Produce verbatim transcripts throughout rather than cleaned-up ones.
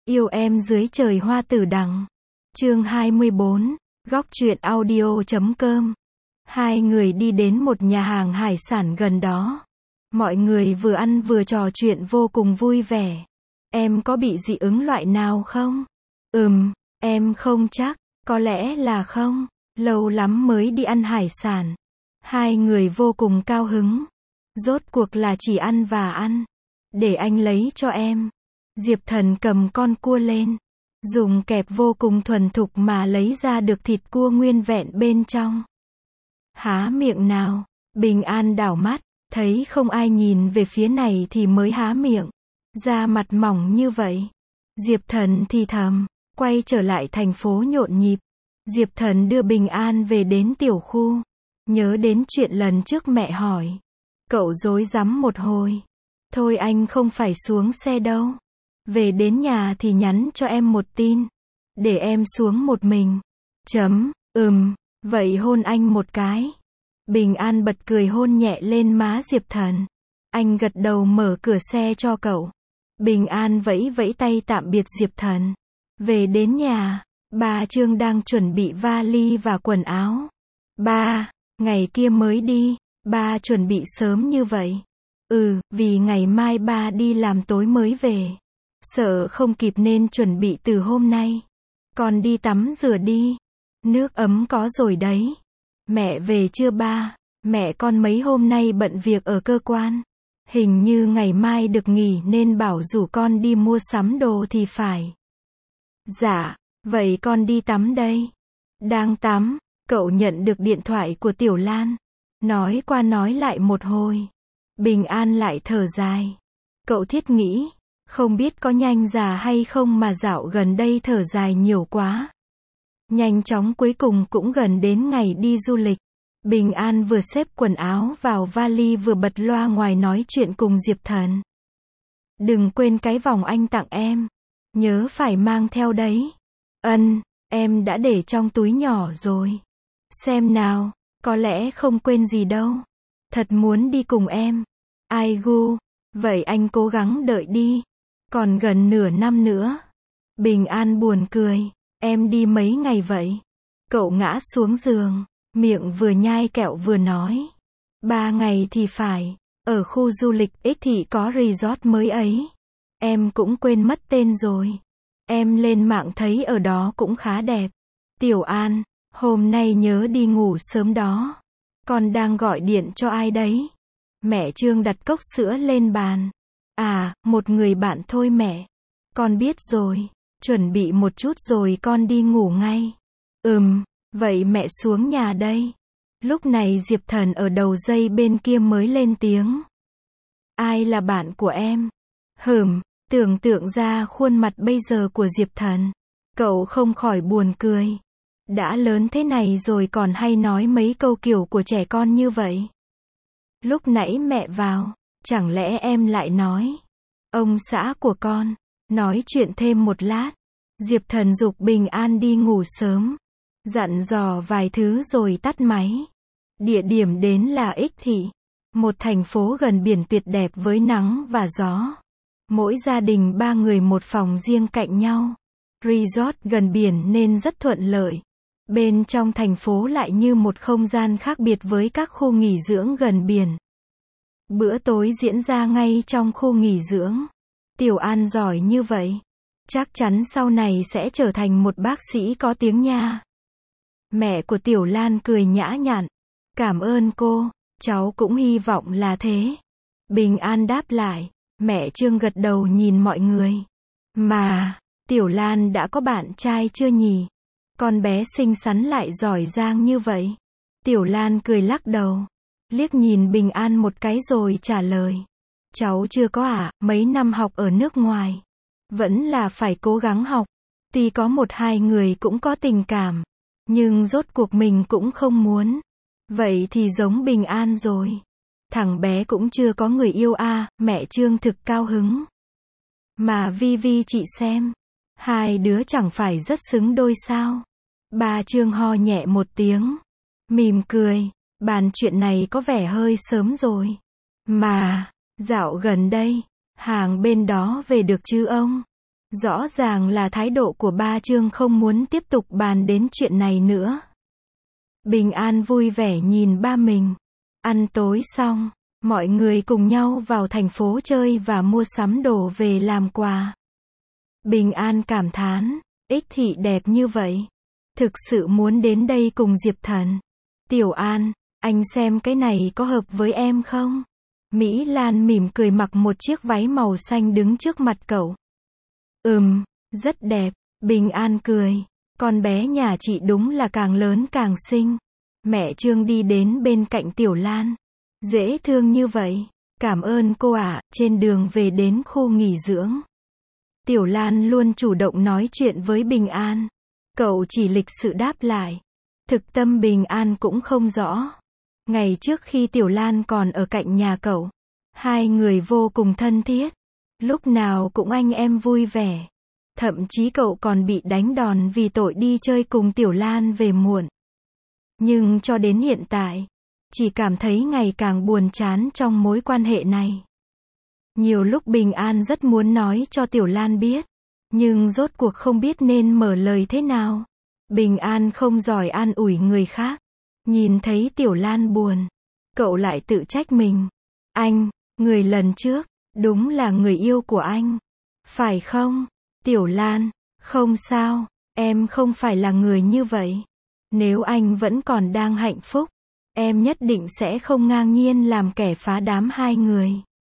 Yêu em dưới trời hoa tử đằng. Chương hai mươi bốn, góc truyện audio chấm com. Hai người đi đến một nhà hàng hải sản gần đó. Mọi người vừa ăn vừa trò chuyện vô cùng vui vẻ. Em có bị dị ứng loại nào không? Ừm, em không chắc, có lẽ là không. Lâu lắm mới đi ăn hải sản. Hai người vô cùng cao hứng. Rốt cuộc là chỉ ăn và ăn. Để anh lấy cho em. Diệp Thần cầm con cua lên. Dùng kẹp vô cùng thuần thục mà lấy ra được thịt cua nguyên vẹn bên trong. Há miệng nào. Bình An đảo mắt. Thấy không ai nhìn về phía này thì mới há miệng. Da mặt mỏng như vậy. Diệp Thần thì thầm. Quay trở lại thành phố nhộn nhịp. Diệp Thần đưa Bình An về đến tiểu khu. Nhớ đến chuyện lần trước mẹ hỏi. Cậu rối rắm một hồi. Thôi anh không phải xuống xe đâu. Về đến nhà thì nhắn cho em một tin. Để em xuống một mình. Chấm, ừm, vậy hôn anh một cái. Bình An bật cười hôn nhẹ lên má Diệp Thần. Anh gật đầu mở cửa xe cho cậu. Bình An vẫy vẫy tay tạm biệt Diệp Thần. Về đến nhà, bà Trương đang chuẩn bị vali và quần áo. Ba, ngày kia mới đi, ba chuẩn bị sớm như vậy. Ừ, vì ngày mai ba đi làm tối mới về. Sợ không kịp nên chuẩn bị từ hôm nay. Con đi tắm rửa đi. Nước ấm có rồi đấy. Mẹ về chưa ba? Mẹ con mấy hôm nay bận việc ở cơ quan. Hình như ngày mai được nghỉ nên bảo rủ con đi mua sắm đồ thì phải. Dạ, vậy con đi tắm đây. Đang tắm, cậu nhận được điện thoại của Tiểu Lan. Nói qua nói lại một hồi. Bình An lại thở dài. Cậu thiết nghĩ, không biết có nhanh già hay không mà dạo gần đây thở dài nhiều quá. Nhanh chóng cuối cùng cũng gần đến ngày đi du lịch. Bình An vừa xếp quần áo vào vali vừa bật loa ngoài nói chuyện cùng Diệp Thần. Đừng quên cái vòng anh tặng em. Nhớ phải mang theo đấy. Ân, em đã để trong túi nhỏ rồi. Xem nào, có lẽ không quên gì đâu. Thật muốn đi cùng em. Ai gu, vậy anh cố gắng đợi đi. Còn gần nửa năm nữa. Bình An buồn cười. Em đi mấy ngày vậy? Cậu ngã xuống giường. Miệng vừa nhai kẹo vừa nói. Ba ngày thì phải. Ở khu du lịch X thì có resort mới ấy. Em cũng quên mất tên rồi. Em lên mạng thấy ở đó cũng khá đẹp. Tiểu An, hôm nay nhớ đi ngủ sớm đó. Con đang gọi điện cho ai đấy? Mẹ Trương đặt cốc sữa lên bàn. À, một người bạn thôi mẹ. Con biết rồi. Chuẩn bị một chút rồi con đi ngủ ngay. Ừm, vậy mẹ xuống nhà đây. Lúc này Diệp Thần ở đầu dây bên kia mới lên tiếng. Ai là bạn của em? Hừm, tưởng tượng ra khuôn mặt bây giờ của Diệp Thần. Cậu không khỏi buồn cười. Đã lớn thế này rồi còn hay nói mấy câu kiểu của trẻ con như vậy. Lúc nãy mẹ vào, chẳng lẽ em lại nói. Ông xã của con. Nói chuyện thêm một lát. Diệp Thần giục Bình An đi ngủ sớm. Dặn dò vài thứ rồi tắt máy. Địa điểm đến là X Thị. Một thành phố gần biển tuyệt đẹp với nắng và gió. Mỗi gia đình ba người một phòng riêng cạnh nhau. Resort gần biển nên rất thuận lợi. Bên trong thành phố lại như một không gian khác biệt với các khu nghỉ dưỡng gần biển. Bữa tối diễn ra ngay trong khu nghỉ dưỡng. Tiểu An giỏi như vậy. Chắc chắn sau này sẽ trở thành một bác sĩ có tiếng nha. Mẹ của Tiểu Lan cười nhã nhặn. Cảm ơn cô, cháu cũng hy vọng là thế. Bình An đáp lại. Mẹ Trương gật đầu nhìn mọi người. Mà, Tiểu Lan đã có bạn trai chưa nhỉ? Con bé xinh xắn lại giỏi giang như vậy. Tiểu Lan cười lắc đầu. Liếc nhìn Bình An một cái rồi trả lời. Cháu chưa có à, mấy năm học ở nước ngoài. Vẫn là phải cố gắng học. Tuy có một hai người cũng có tình cảm. Nhưng rốt cuộc mình cũng không muốn. Vậy thì giống Bình An rồi. Thằng bé cũng chưa có người yêu à, mẹ Trương thực cao hứng. Mà Vi Vi chị xem. Hai đứa chẳng phải rất xứng đôi sao. Bà Trương ho nhẹ một tiếng. Mỉm cười. Bàn chuyện này có vẻ hơi sớm rồi. Mà, dạo gần đây, hàng bên đó về được chứ ông? Rõ ràng là thái độ của ba Trương không muốn tiếp tục bàn đến chuyện này nữa. Bình An vui vẻ nhìn ba mình. Ăn tối xong, mọi người cùng nhau vào thành phố chơi và mua sắm đồ về làm quà. Bình An cảm thán, Ích Thị đẹp như vậy. Thực sự muốn đến đây cùng Diệp Thần. Tiểu An, anh xem cái này có hợp với em không? Mỹ Lan mỉm cười mặc một chiếc váy màu xanh đứng trước mặt cậu. Ừm, rất đẹp. Bình An cười. Con bé nhà chị đúng là càng lớn càng xinh. Mẹ Trương đi đến bên cạnh Tiểu Lan. Dễ thương như vậy. Cảm ơn cô ạ. Trên đường về đến khu nghỉ dưỡng, Tiểu Lan luôn chủ động nói chuyện với Bình An. Cậu chỉ lịch sự đáp lại. Thực tâm Bình An cũng không rõ. Ngày trước khi Tiểu Lan còn ở cạnh nhà cậu, hai người vô cùng thân thiết. Lúc nào cũng anh em vui vẻ. Thậm chí cậu còn bị đánh đòn vì tội đi chơi cùng Tiểu Lan về muộn. Nhưng cho đến hiện tại, chỉ cảm thấy ngày càng buồn chán trong mối quan hệ này. Nhiều lúc Bình An rất muốn nói cho Tiểu Lan biết, nhưng rốt cuộc không biết nên mở lời thế nào. Bình An không giỏi an ủi người khác. Nhìn thấy Tiểu Lan buồn, cậu lại tự trách mình. Anh, người lần trước, đúng là người yêu của anh. Phải không? Tiểu Lan, không sao, em không phải là người như vậy. Nếu anh vẫn còn đang hạnh phúc, em nhất định sẽ không ngang nhiên làm kẻ phá đám hai người.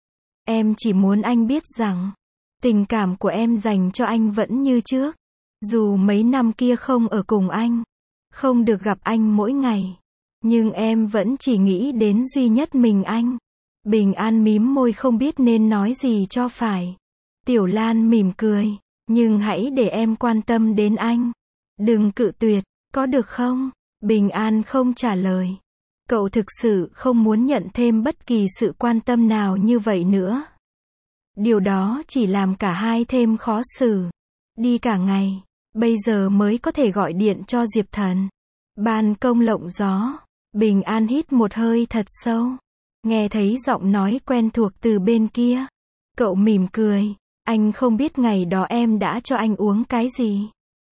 Em chỉ muốn anh biết rằng, tình cảm của em dành cho anh vẫn như trước. Dù mấy năm kia không ở cùng anh, không được gặp anh mỗi ngày, nhưng em vẫn chỉ nghĩ đến duy nhất mình anh. Bình An mím môi không biết nên nói gì cho phải. Tiểu Lan mỉm cười, nhưng hãy để em quan tâm đến anh. Đừng cự tuyệt, có được không? Bình An không trả lời. Cậu thực sự không muốn nhận thêm bất kỳ sự quan tâm nào như vậy nữa. Điều đó chỉ làm cả hai thêm khó xử. Đi cả ngày, bây giờ mới có thể gọi điện cho Diệp Thần. Ban công lộng gió, Bình An hít một hơi thật sâu. Nghe thấy giọng nói quen thuộc từ bên kia. Cậu mỉm cười, anh không biết ngày đó em đã cho anh uống cái gì.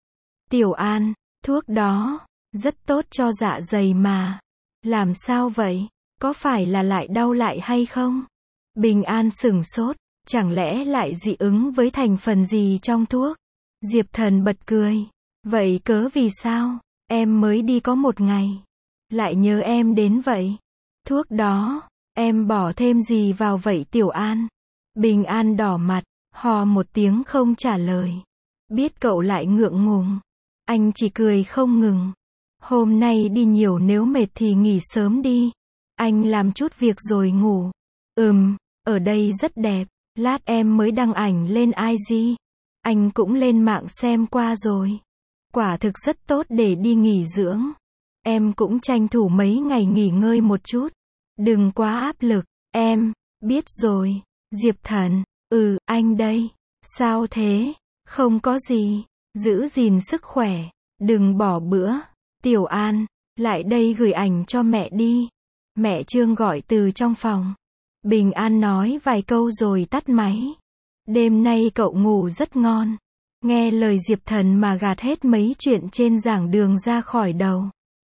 Tiểu An, thuốc đó, rất tốt cho dạ dày mà. Làm sao vậy? Có phải là lại đau lại hay không? Bình An sửng sốt, chẳng lẽ lại dị ứng với thành phần gì trong thuốc? Diệp Thần bật cười. Vậy cớ vì sao? Em mới đi có một ngày. Lại nhớ em đến vậy. Thuốc đó, em bỏ thêm gì vào vậy Tiểu An? Bình An đỏ mặt, hò một tiếng không trả lời. Biết cậu lại ngượng ngùng. Anh chỉ cười không ngừng. Hôm nay đi nhiều nếu mệt thì nghỉ sớm đi. Anh làm chút việc rồi ngủ. Ừm, ở đây rất đẹp. Lát em mới đăng ảnh lên i gi. Anh cũng lên mạng xem qua rồi. Quả thực rất tốt để đi nghỉ dưỡng. Em cũng tranh thủ mấy ngày nghỉ ngơi một chút. Đừng quá áp lực. Em, biết rồi. Diệp Thần, ừ, anh đây. Sao thế? Không có gì. Giữ gìn sức khỏe. Đừng bỏ bữa. Tiểu An, lại đây gửi ảnh cho mẹ đi. Mẹ Trương gọi từ trong phòng. Bình An nói vài câu rồi tắt máy. Đêm nay cậu ngủ rất ngon. Nghe lời Diệp Thần mà gạt hết mấy chuyện trên giảng đường ra khỏi đầu.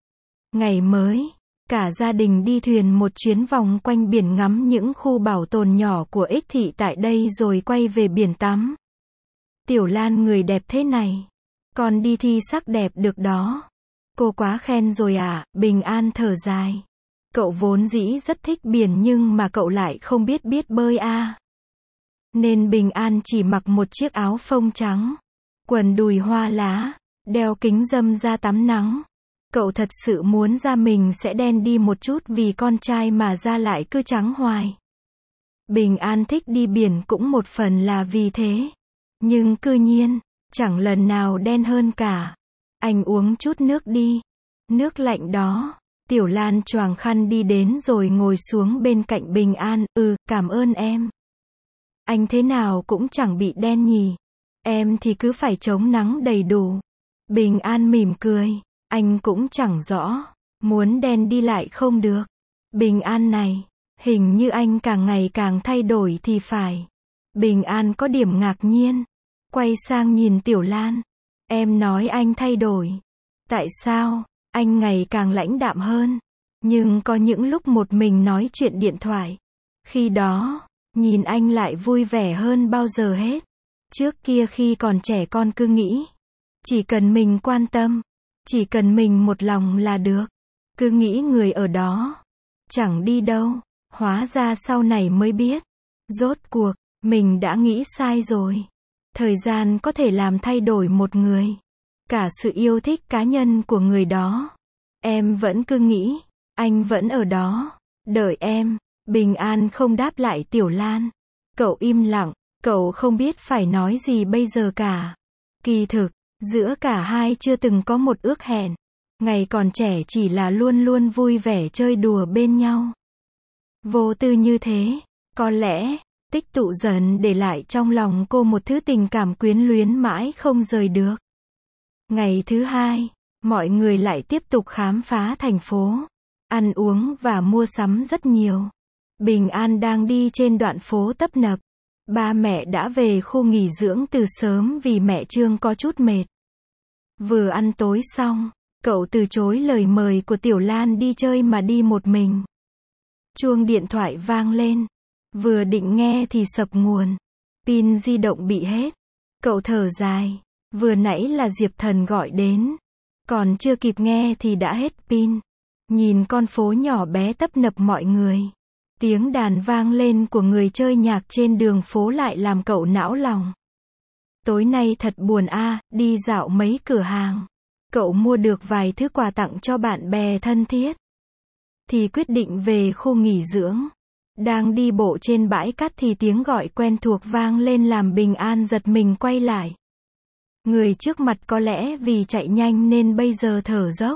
Ngày mới, cả gia đình đi thuyền một chuyến vòng quanh biển ngắm những khu bảo tồn nhỏ của Ích Thị tại đây rồi quay về biển tắm. Tiểu Lan người đẹp thế này. Con đi thi sắc đẹp được đó. Cô quá khen rồi à, Bình An thở dài. Cậu vốn dĩ rất thích biển nhưng mà cậu lại không biết biết bơi à. Nên Bình An chỉ mặc một chiếc áo phông trắng, quần đùi hoa lá, đeo kính râm ra tắm nắng. Cậu thật sự muốn da mình sẽ đen đi một chút vì con trai mà da lại cứ trắng hoài. Bình An thích đi biển cũng một phần là vì thế. Nhưng cư nhiên, chẳng lần nào đen hơn cả. Anh uống chút nước đi. Nước lạnh đó. Tiểu Lan choàng khăn đi đến rồi ngồi xuống bên cạnh Bình An. Ừ, cảm ơn em. Anh thế nào cũng chẳng bị đen nhỉ. Em thì cứ phải chống nắng đầy đủ. Bình An mỉm cười. Anh cũng chẳng rõ. Muốn đen đi lại không được. Bình An này, hình như anh càng ngày càng thay đổi thì phải. Bình An có điểm ngạc nhiên. Quay sang nhìn Tiểu Lan. Em nói anh thay đổi. Tại sao? Anh ngày càng lãnh đạm hơn. Nhưng có những lúc một mình nói chuyện điện thoại. Khi đó, nhìn anh lại vui vẻ hơn bao giờ hết. Trước kia khi còn trẻ con cứ nghĩ. Chỉ cần mình quan tâm. Chỉ cần mình một lòng là được. Cứ nghĩ người ở đó. Chẳng đi đâu. Hóa ra sau này mới biết. Rốt cuộc, mình đã nghĩ sai rồi. Thời gian có thể làm thay đổi một người. Cả sự yêu thích cá nhân của người đó. Em vẫn cứ nghĩ. Anh vẫn ở đó. Đợi em. Bình An không đáp lại Tiểu Lan. Cậu im lặng. Cậu không biết phải nói gì bây giờ cả. Kỳ thực, giữa cả hai chưa từng có một ước hẹn. Ngày còn trẻ chỉ là luôn luôn vui vẻ chơi đùa bên nhau. Vô tư như thế. Có lẽ, tích tụ dần để lại trong lòng cô một thứ tình cảm quyến luyến mãi không rời được. Ngày thứ hai, mọi người lại tiếp tục khám phá thành phố. Ăn uống và mua sắm rất nhiều. Bình An đang đi trên đoạn phố tấp nập. Ba mẹ đã về khu nghỉ dưỡng từ sớm vì mẹ Trương có chút mệt. Vừa ăn tối xong, cậu từ chối lời mời của Tiểu Lan đi chơi mà đi một mình. Chuông điện thoại vang lên. Vừa định nghe thì sập nguồn. Pin di động bị hết. Cậu thở dài. Vừa nãy là Diệp Thần gọi đến. Còn chưa kịp nghe thì đã hết pin. Nhìn con phố nhỏ bé tấp nập mọi người. Tiếng đàn vang lên của người chơi nhạc trên đường phố lại làm cậu não lòng. Tối nay thật buồn a, à, đi dạo mấy cửa hàng. Cậu mua được vài thứ quà tặng cho bạn bè thân thiết. Thì quyết định về khu nghỉ dưỡng. Đang đi bộ trên bãi cát thì tiếng gọi quen thuộc vang lên làm Bình An giật mình quay lại. Người trước mặt có lẽ vì chạy nhanh nên bây giờ thở dốc.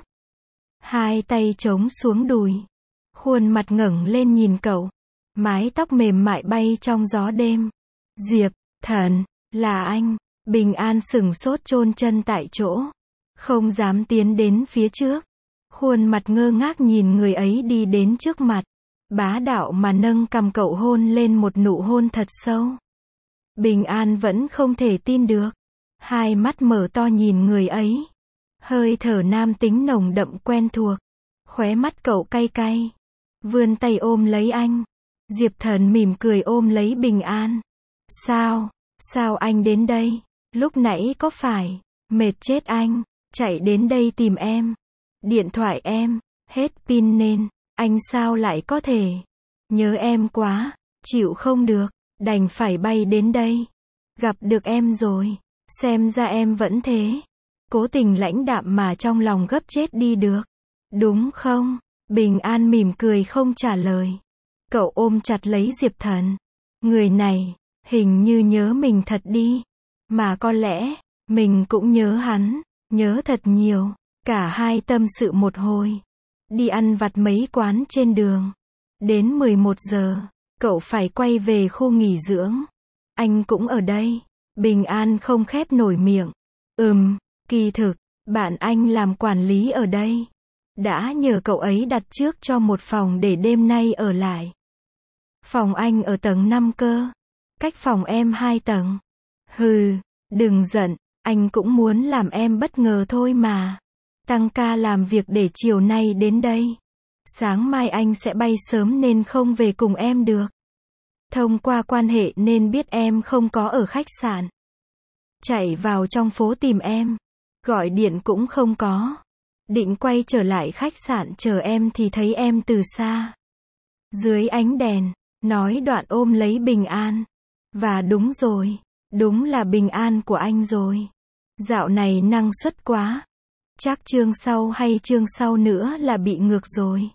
Hai tay chống xuống đùi. Khuôn mặt ngẩng lên nhìn cậu. Mái tóc mềm mại bay trong gió đêm. Diệp Thần, là anh. Bình An sửng sốt chôn chân tại chỗ. Không dám tiến đến phía trước. Khuôn mặt ngơ ngác nhìn người ấy đi đến trước mặt. Bá đạo mà nâng cằm cậu hôn lên một nụ hôn thật sâu. Bình An vẫn không thể tin được. Hai mắt mở to nhìn người ấy. Hơi thở nam tính nồng đậm quen thuộc. Khóe mắt cậu cay cay. Vươn tay ôm lấy anh. Diệp Thần mỉm cười ôm lấy Bình An. Sao? Sao anh đến đây? Lúc nãy có phải mệt chết anh, chạy đến đây tìm em. Điện thoại em hết pin nên anh sao lại có thể nhớ em quá, chịu không được, đành phải bay đến đây. Gặp được em rồi, xem ra em vẫn thế. Cố tình lãnh đạm mà trong lòng gấp chết đi được. Đúng không? Bình An mỉm cười không trả lời. Cậu ôm chặt lấy Diệp Thần. Người này, hình như nhớ mình thật đi. Mà có lẽ, mình cũng nhớ hắn, nhớ thật nhiều. Cả hai tâm sự một hồi. Đi ăn vặt mấy quán trên đường. Đến mười một giờ, cậu phải quay về khu nghỉ dưỡng. Anh cũng ở đây. Bình An không khép nổi miệng. Ừm, kỳ thực, bạn anh làm quản lý ở đây. Đã nhờ cậu ấy đặt trước cho một phòng để đêm nay ở lại. Phòng anh ở tầng năm cơ. Cách phòng em hai tầng. Hừ, đừng giận, anh cũng muốn làm em bất ngờ thôi mà. Tăng ca làm việc để chiều nay đến đây. Sáng mai anh sẽ bay sớm nên không về cùng em được. Thông qua quan hệ nên biết em không có ở khách sạn. Chạy vào trong phố tìm em. Gọi điện cũng không có. Định quay trở lại khách sạn chờ em thì thấy em từ xa. Dưới ánh đèn, nói đoạn ôm lấy Bình An. Và đúng rồi, đúng là Bình An của anh rồi. Dạo này năng suất quá. Chắc chương sau hay chương sau nữa là bị ngược rồi.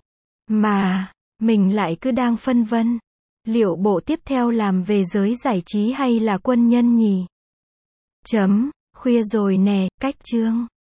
Mà, mình lại cứ đang phân vân. Liệu bộ tiếp theo làm về giới giải trí hay là quân nhân nhỉ? Chấm, khuya rồi nè, cách chương.